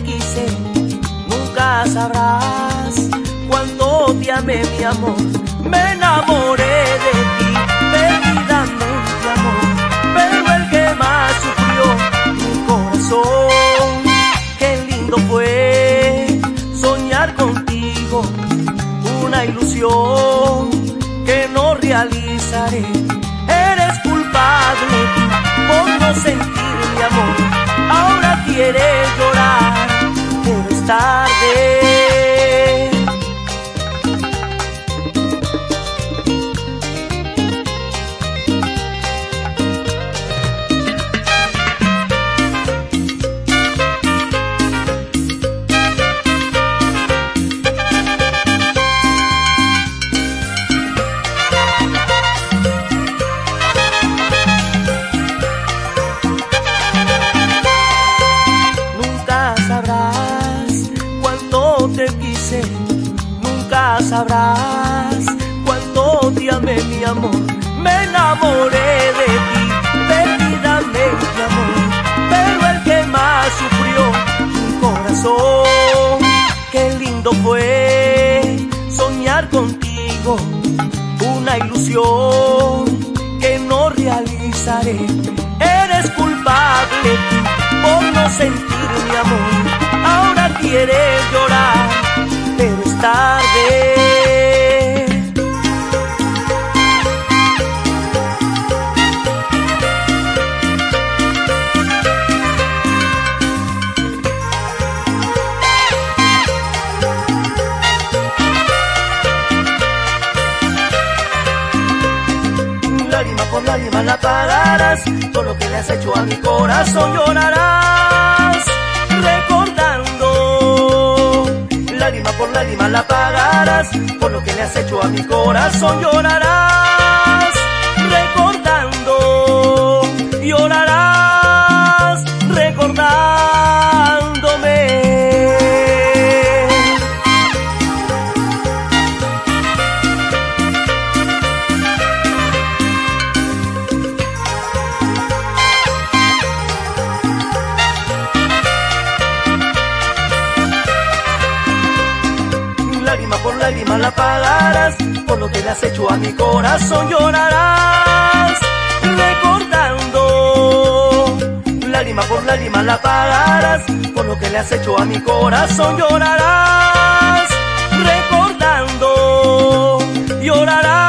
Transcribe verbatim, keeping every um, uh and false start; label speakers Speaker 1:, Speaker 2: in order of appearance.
Speaker 1: quise, nunca sabrás cuánto te amé, mi amor. Me enamoré de ti, perdidamente, amor, pero el que más sufrió mi corazón. Qué lindo fue soñar contigo, una ilusión que no realizaré. Eres culpable por no sentir mi amor, ahora quieres llorar, pero es tarde. Te quise, nunca sabrás cuánto te amé, mi amor. Me enamoré de ti, perdidamente, amor, pero el que más sufrió mi corazón. Qué lindo fue soñar contigo, una ilusión que no realizaré. Eres culpable por no sentir mi amor, ahora quieres llorar, pero es tarde. Lágrima por lágrima la pagarás, todo lo que le has hecho a mi corazón llorarás, recordando. Lágrima por lágrima la pagarás, por lo que le has hecho a mi corazón llorarás, recordando, llorarás, recordándome. Lágrima por lágrima la pagarás, por lo que le has hecho a mi corazón llorarás, recordando. Lágrima por lágrima la pagarás, por lo que le has hecho a mi corazón llorarás, recordando, llorarás.